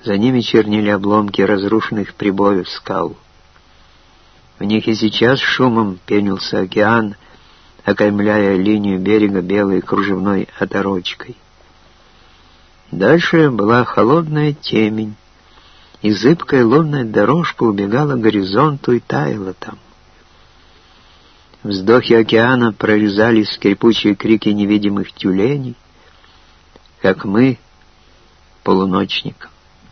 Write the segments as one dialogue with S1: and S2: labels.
S1: За ними чернели обломки разрушенных прибоев скал. В них и сейчас шумом пенился океан, окаймляя линию берега белой кружевной оторочкой. Дальше была холодная темень, и зыбкая лунная дорожка убегала к горизонту и таяла там. Вздохи океана прорезались в скрипучие крики невидимых тюленей, как мы, полуночников.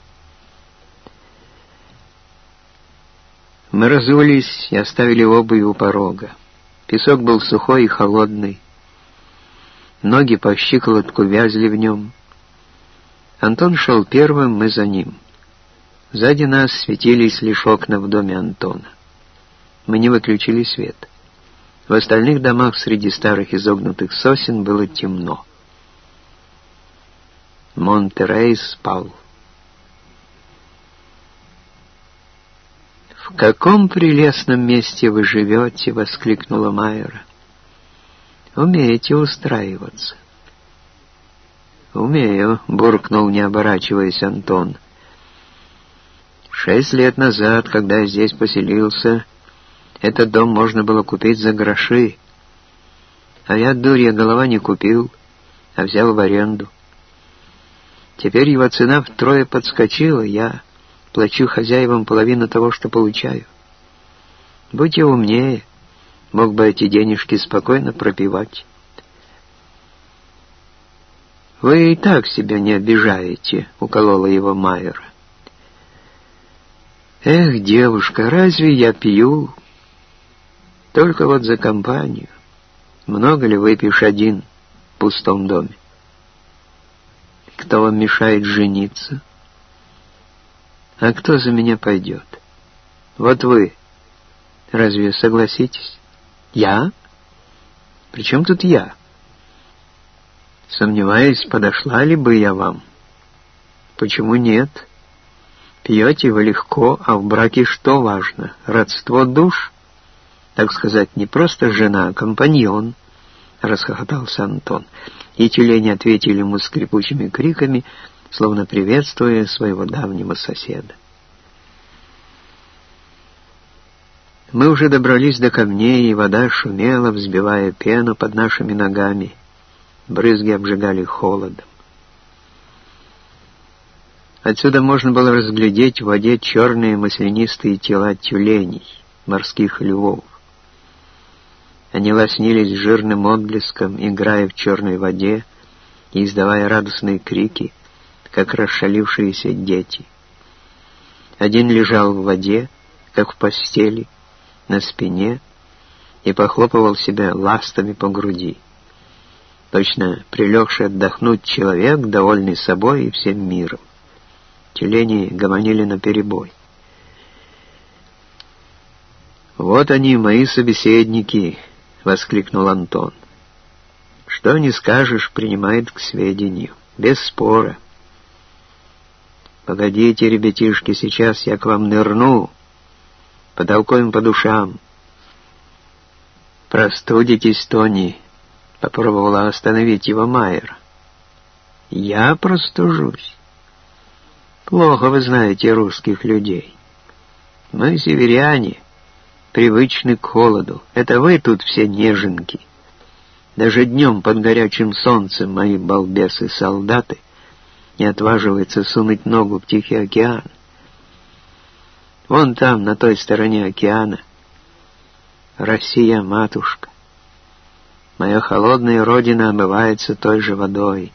S1: Мы разулись и оставили обувь у порога. Песок был сухой и холодный. Ноги по щиколотку вязли в нем. Антон шел первым, мы за ним. Сзади нас светились лишь окна в доме Антона. Мы не выключили свет. В остальных домах среди старых изогнутых сосен было темно. Монтерей спал. «В каком прелестном месте вы живете!» — воскликнула Майра. «Умеете устраиваться». «Умею», — буркнул, не оборачиваясь, Антон. 6 лет назад, когда я здесь поселился, этот дом можно было купить за гроши. А я, дурья голова, не купил, а взял в аренду. Теперь его цена втрое подскочила, я плачу хозяевам половину того, что получаю. Будь я умнее, мог бы эти денежки спокойно пропивать». «Вы и так себя не обижаете», — уколола его Майра. «Эх, девушка, разве я пью? Только вот за компанию. Много ли выпьешь один в пустом доме? Кто вам мешает жениться? А кто за меня пойдет? Вот вы. Разве согласитесь? Я? При чем тут я? Сомневаюсь, подошла ли бы я вам. Почему нет? Пьете вы легко, а в браке что важно? Родство душ? Так сказать, не просто жена, а компаньон», — расхохотался Антон. И тюлени ответили ему скрипучими криками, словно приветствуя своего давнего соседа. Мы уже добрались до камней, и вода шумела, взбивая пену под нашими ногами. Брызги обжигали холодом. Отсюда можно было разглядеть в воде черные маслянистые тела тюленей, морских львов. Они лоснились жирным отблеском, играя в черной воде и издавая радостные крики, как расшалившиеся дети. Один лежал в воде, как в постели, на спине, и похлопывал себя ластами по груди. Точно прилегший отдохнуть человек, довольный собой и всем миром. Тюлени гомонили наперебой. «Вот они, мои собеседники!» — воскликнул Антон. «Что не скажешь, принимает к сведению. Без спора. Погодите, ребятишки, сейчас я к вам нырну. Потолкуем по душам. Простудитесь, Тони», — попробовала остановить его Майер. «Я простужусь. Плохо вы знаете русских людей. Мы, северяне, привычны к холоду. Это вы тут все неженки. Даже днем под горячим солнцем мои балбесы-солдаты не отваживаются сунуть ногу в Тихий океан. Вон там, на той стороне океана, Россия, матушка. Моя холодная родина омывается той же водой.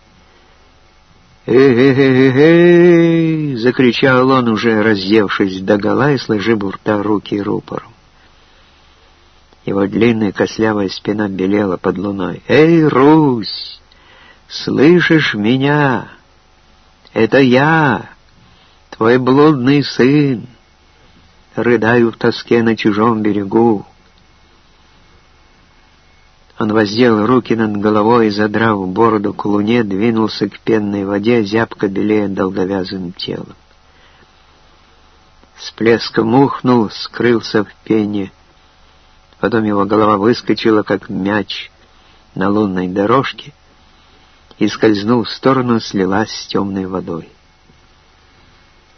S1: «Эй-эй-эй-эй!» — закричал он, уже раздевшись догола и сложив у рта руки рупором. Его длинная костлявая спина белела под луной. «Эй, Русь! Слышишь меня? Это я, твой блудный сын. Рыдаю в тоске на чужом берегу». Он воздел руки над головой и, задрав бороду к луне, двинулся к пенной воде, зябко белея долговязым телом. С плеском ухнул, скрылся в пене. Потом его голова выскочила, как мяч, на лунной дорожке и, скользнув в сторону, слилась с темной водой.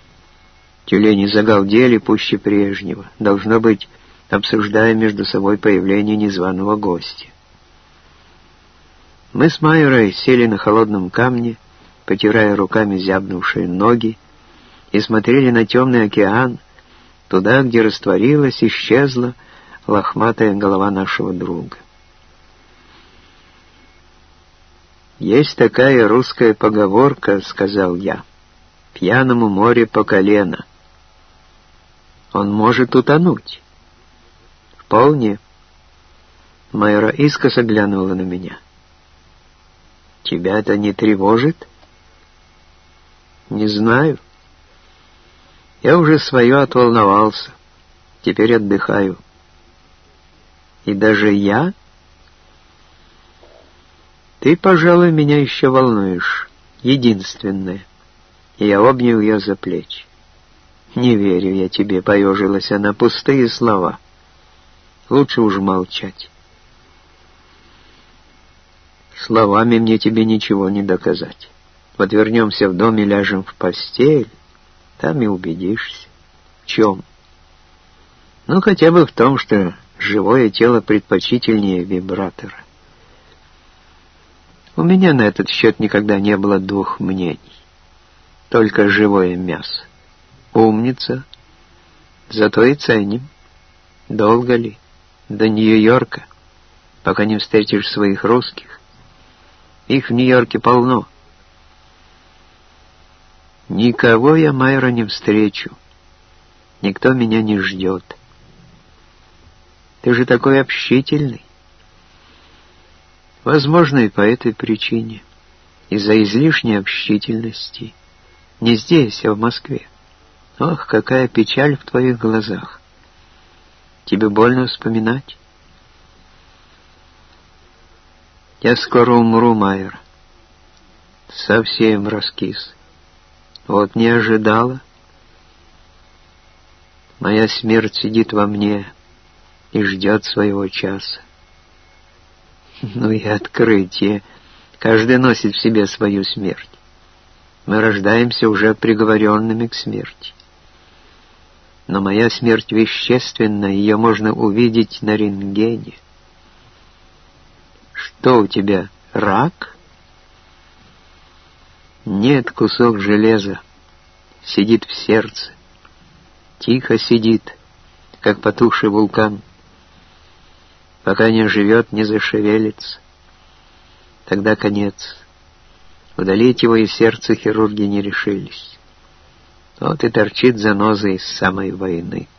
S1: Тюлени загалдели пуще прежнего, должно быть, обсуждая между собой появление незваного гостя. Мы с Майерой сели на холодном камне, потирая руками зябнувшие ноги, и смотрели на темный океан, туда, где растворилась, исчезла лохматая голова нашего друга. «Есть такая русская поговорка, — сказал я, — пьяному море по колено. Он может утонуть». «Вполне». Майора искоса глянула на меня. «Тебя это не тревожит?» «Не знаю. Я уже свое отволновался. Теперь отдыхаю». «И даже я?» «Ты, пожалуй, меня еще волнуешь. Единственное». И я обнял ее за плечи. «Не верю я тебе», — поежилась она, — «пустые слова. Лучше уж молчать». «Словами мне тебе ничего не доказать. Вот вернемся в дом и ляжем в постель, там и убедишься». «В чем?» «Ну, хотя бы в том, что живое тело предпочтительнее вибратора. У меня на этот счет никогда не было двух мнений. Только живое мясо. Умница. Зато и ценим. Долго ли? До Нью-Йорка, пока не встретишь своих русских. Их в Нью-Йорке полно». «Никого я, Майра, не встречу. Никто меня не ждет. Ты же такой общительный». «Возможно, и по этой причине. Из-за излишней общительности. Не здесь, а в Москве. Ох, какая печаль в твоих глазах. Тебе больно вспоминать?» «Я скоро умру, Майер. Совсем раскис. Вот не ожидала. Моя смерть сидит во мне и ждет своего часа». Ну и открытие. Каждый носит в себе свою смерть. Мы рождаемся уже приговоренными к смерти. Но моя смерть вещественна, ее можно увидеть на рентгене. Что у тебя, рак? Нет, кусок железа. Сидит в сердце. Тихо сидит, как потухший вулкан. Пока не оживет, не зашевелится. Тогда конец. Удалить его из сердца хирурги не решились. Вот и торчит заноза из самой войны.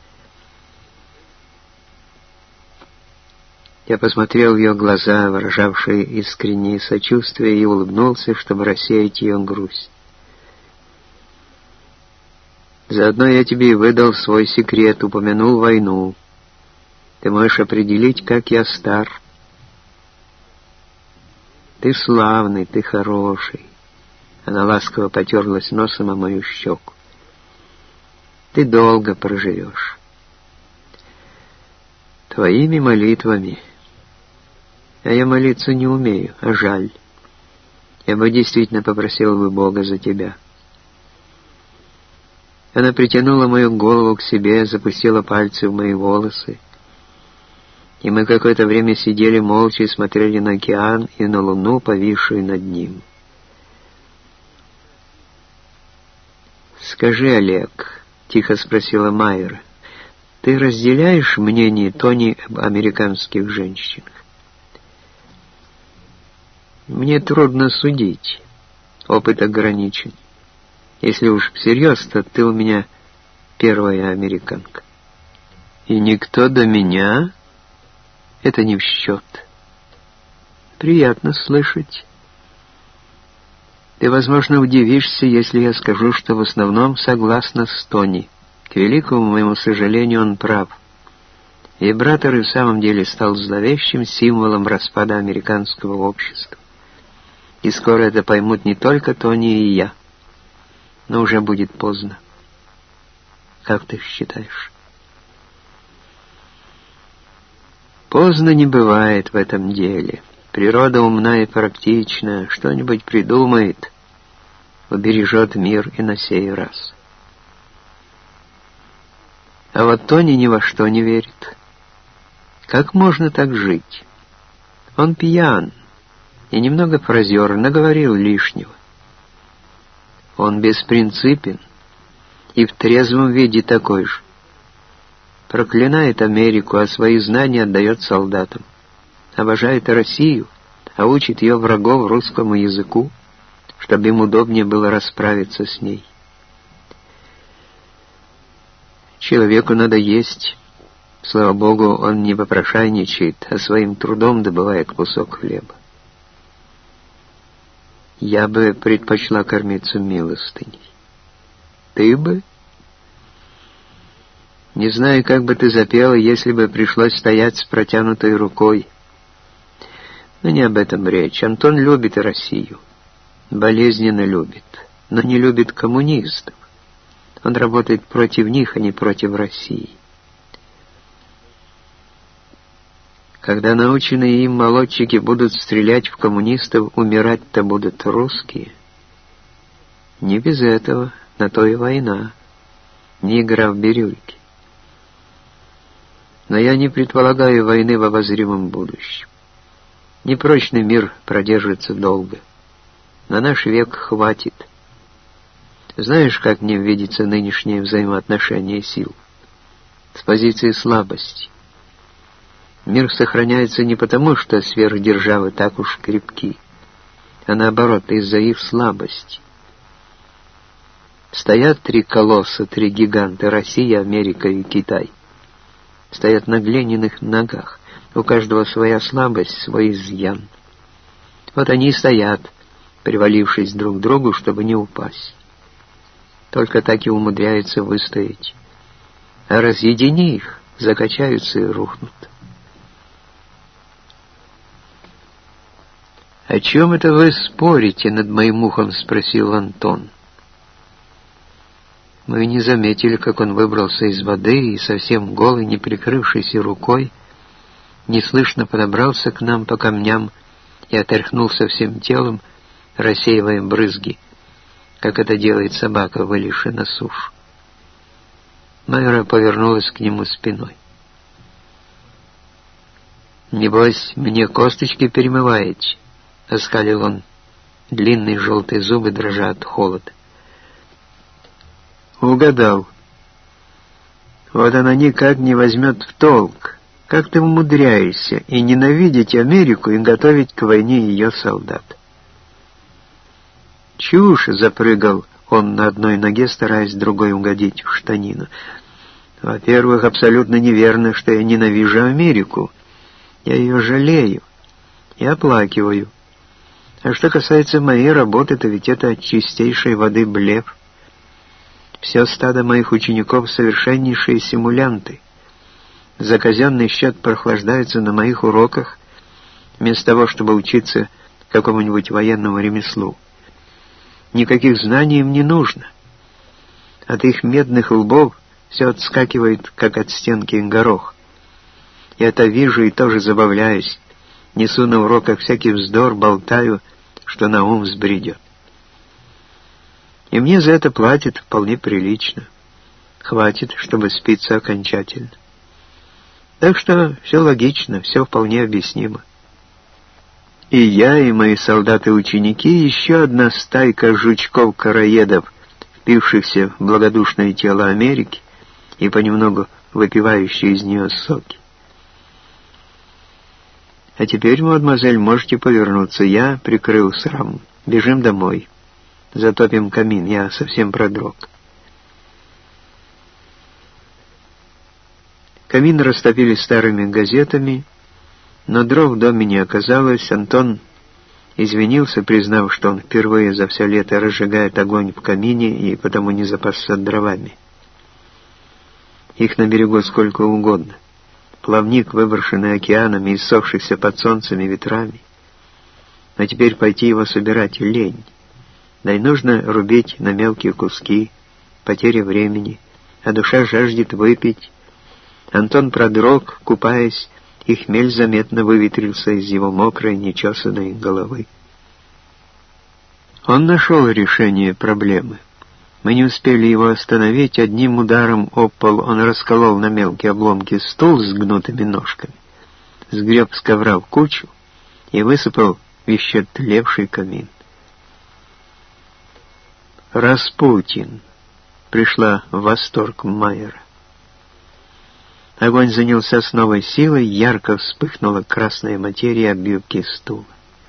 S1: Я посмотрел в ее глаза, выражавшие искреннее сочувствие, и улыбнулся, чтобы рассеять ее грусть. Заодно я тебе и выдал свой секрет, упомянул войну. Ты можешь определить, как я стар. Ты славный, ты хороший. Она ласково потерлась носом о мою щеку. Ты долго проживешь. Твоими молитвами. А я молиться не умею, а жаль. Я бы действительно попросил бы Бога за тебя. Она притянула мою голову к себе, запустила пальцы в мои волосы. И мы какое-то время сидели молча и смотрели на океан и на луну, повисшую над ним. «Скажи, Олег», — тихо спросила Майера, — «ты разделяешь мнение Тони об американских женщинах?» «Мне трудно судить. Опыт ограничен. Если уж всерьез, то ты у меня первая американка. И никто до меня...» Это не в счет. Приятно слышать. Ты, возможно, удивишься, если я скажу, что в основном согласна с Тони. К великому моему сожалению, он прав. Вибратор и в самом деле стал зловещим символом распада американского общества. И скоро это поймут не только Тони и я. Но уже будет поздно. Как ты считаешь? Поздно не бывает в этом деле. Природа умна и практична, что-нибудь придумает, убережет мир и на сей раз. А вот Тони ни во что не верит. Как можно так жить? Он пьян и немного фразер, наговорил лишнего. Он беспринципен и в трезвом виде такой же. Проклинает Америку, а свои знания отдает солдатам. Обожает Россию, а учит ее врагов русскому языку, чтобы им удобнее было расправиться с ней. Человеку надо есть. Слава Богу, он не попрошайничает, а своим трудом добывает кусок хлеба. Я бы предпочла кормиться милостыней. Ты бы? Не знаю, как бы ты запела, если бы пришлось стоять с протянутой рукой. Но не об этом речь. Антон любит Россию. Болезненно любит, но не любит коммунистов. Он работает против них, а не против России. Когда наученные им молодчики будут стрелять в коммунистов, умирать-то будут русские. Не без этого, на то и война, не игра в бирюльки. Но я не предполагаю войны в обозримом будущем. Непрочный мир продержится долго. На наш век хватит. Знаешь, как мне видится нынешнее взаимоотношение сил? С позиции слабости. Мир сохраняется не потому, что сверхдержавы так уж крепки, а наоборот, из-за их слабости. Стоят три колосса, три гиганта — Россия, Америка и Китай. Стоят на глиняных ногах. У каждого своя слабость, свой изъян. Вот они и стоят, привалившись друг к другу, чтобы не упасть. Только так и умудряются выстоять. А разъедини их, закачаются и рухнут. «О чем это вы спорите над моим ухом?» — спросил Антон. Мы не заметили, как он выбрался из воды и, совсем голый, не прикрывшийся рукой, неслышно подобрался к нам по камням и отряхнулся всем телом, рассеивая брызги, как это делает собака, вылезшая на сушу. Майра повернулась к нему спиной. «Небось, мне косточки перемываете?» — оскалил он. Длинные желтые зубы дрожат от холода. «Угадал. Вот она никак не возьмет в толк. Как ты умудряешься и ненавидеть Америку, и готовить к войне ее солдат?» «Чушь!» — запрыгал он на одной ноге, стараясь другой угодить в штанину. «Во-первых, абсолютно неверно, что я ненавижу Америку. Я ее жалею и оплакиваю. А что касается моей работы, то ведь это от чистейшей воды блеф. Все стадо моих учеников — совершеннейшие симулянты. За казенный счет прохлаждаются на моих уроках, вместо того, чтобы учиться какому-нибудь военному ремеслу. Никаких знаний им не нужно. От их медных лбов все отскакивает, как от стенки горох. Я это вижу и тоже забавляюсь. Несу на уроках всякий вздор, болтаю, что на ум взбредет. И мне за это платят вполне прилично. Хватит, чтобы спиться окончательно. Так что все логично, все вполне объяснимо. И я, и мои солдаты-ученики, еще одна стайка жучков-короедов, впившихся в благодушное тело Америки и понемногу выпивающие из нее соки. А теперь, мадемуазель, можете повернуться. Я прикрыл срам. Бежим домой. Затопим камин. Я совсем продрог. Камин растопили старыми газетами, но дров в доме не оказалось. Антон извинился, признав, что он впервые за все лето разжигает огонь в камине и потому не запасся дровами. Их на берегу сколько угодно. Плавник, выброшенный океаном и иссохшихся под солнцем и ветрами. А теперь пойти его собирать лень. Да и нужно рубить на мелкие куски, потеря времени, а душа жаждет выпить. Антон продрог, купаясь, и хмель заметно выветрился из его мокрой, нечесанной головы. Он нашел решение проблемы. Мы не успели его остановить. Одним ударом об пол он расколол на мелкие обломки стул с гнутыми ножками, сгреб с ковра в кучу и высыпал в еще тлевший камин. «Распутин!» — пришла в восторг Майера. Огонь занялся с новой силой, ярко вспыхнула красная материя об юбке стула.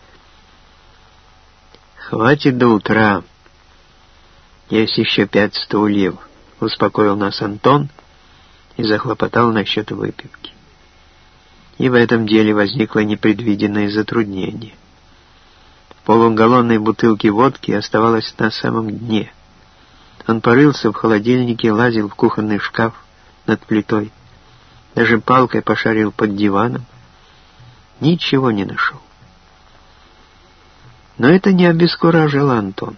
S1: «Хватит до утра. Есть еще 5 стульев», — успокоил нас Антон и захлопотал насчет выпивки. И в этом деле возникло непредвиденное затруднение. Полугаллонной бутылки водки оставалась на самом дне. Он порылся в холодильнике, лазил в кухонный шкаф над плитой, даже палкой пошарил под диваном. Ничего не нашел. Но это не обескуражило Антона.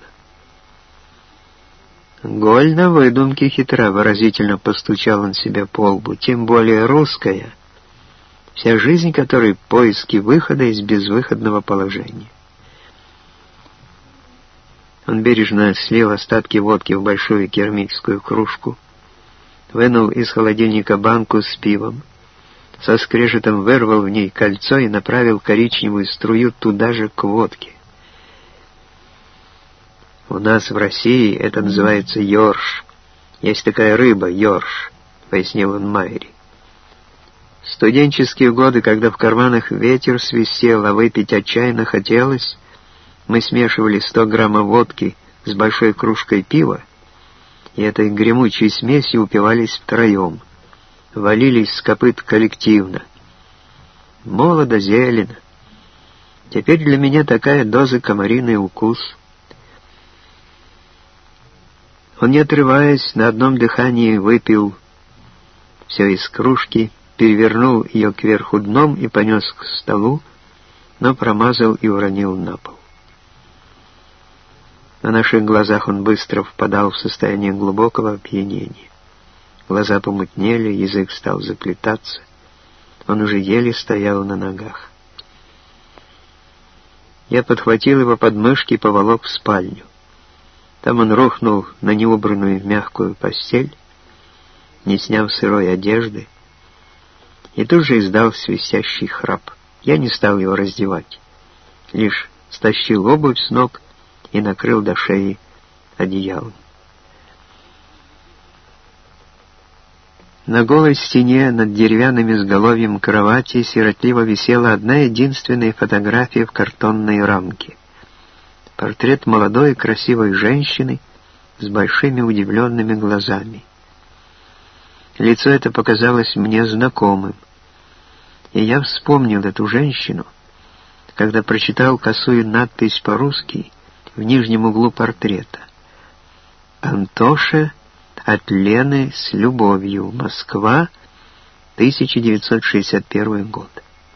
S1: «Голь на выдумке хитра», — выразительно постучал он себя по лбу, тем более русская, вся жизнь которой — поиски выхода из безвыходного положения. Он бережно слил остатки водки в большую керамическую кружку, вынул из холодильника банку с пивом, со скрежетом вырвал в ней кольцо и направил коричневую струю туда же к водке. «У нас в России это называется ёрш. Есть такая рыба, ёрш», — пояснил он Майере. В студенческие годы, когда в карманах ветер свистел, а выпить отчаянно хотелось, мы смешивали 100 граммов водки с большой кружкой пива, и этой гремучей смесью упивались втроем, валились с копыт коллективно. Молодо, зелено. Теперь для меня такая доза — комариный укус. Он, не отрываясь, на одном дыхании выпил все из кружки, перевернул ее кверху дном и понес к столу, но промазал и уронил на пол. На наших глазах он быстро впадал в состояние глубокого опьянения. Глаза помутнели, язык стал заплетаться. Он уже еле стоял на ногах. Я подхватил его под мышки и поволок в спальню. Там он рухнул на неубранную мягкую постель, не сняв сырой одежды, и тут же издал свистящий храп. Я не стал его раздевать, лишь стащил обувь с ног и накрыл до шеи одеялом. На голой стене над деревянным изголовьем кровати сиротливо висела одна единственная фотография в картонной рамке. Портрет молодой и красивой женщины с большими удивленными глазами. Лицо это показалось мне знакомым, и я вспомнил эту женщину, когда прочитал косую надпись по-русски в нижнем углу портрета: «Антоша от Лены с любовью. Москва, 1961 год».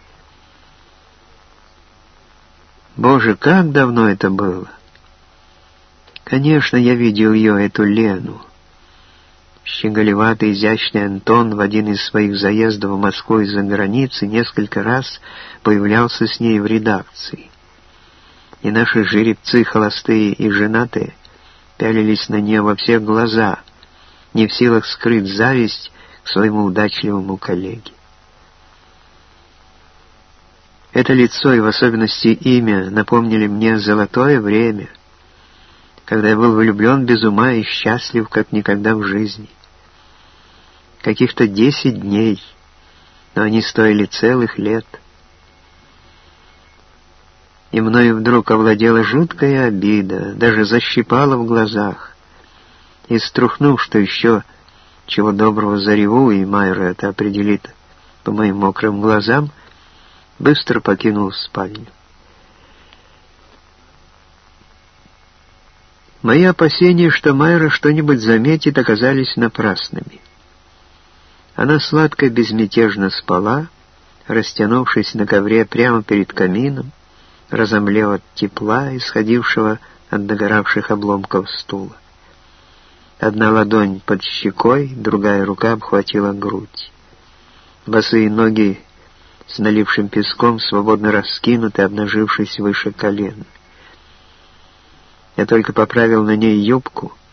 S1: Боже, как давно это было! Конечно, я видел ее, эту Лену. Щеголеватый, изящный Антон в один из своих заездов в Москву из-за границы несколько раз появлялся с ней в редакции. И наши жеребцы, холостые и женатые, пялились на нее во все глаза, не в силах скрыть зависть к своему удачливому коллеге. Это лицо и в особенности имя напомнили мне золотое время, когда я был влюблен без ума и счастлив, как никогда в жизни. Каких-то 10 дней, но они стоили целых лет. И мною вдруг овладела жуткая обида, даже защипала в глазах. И струхнув, что еще чего доброго зареву, и Майер это определит по моим мокрым глазам, быстро покинул спальню. Мои опасения, что Майра что-нибудь заметит, оказались напрасными. Она сладко безмятежно спала, растянувшись на ковре прямо перед камином, разомлев от тепла, исходившего от догоравших обломков стула. Одна ладонь под щекой, другая рука обхватила грудь. Босые ноги с налившим песком свободно раскинуты, обнажившись выше колен. Я только поправил на ней юбку,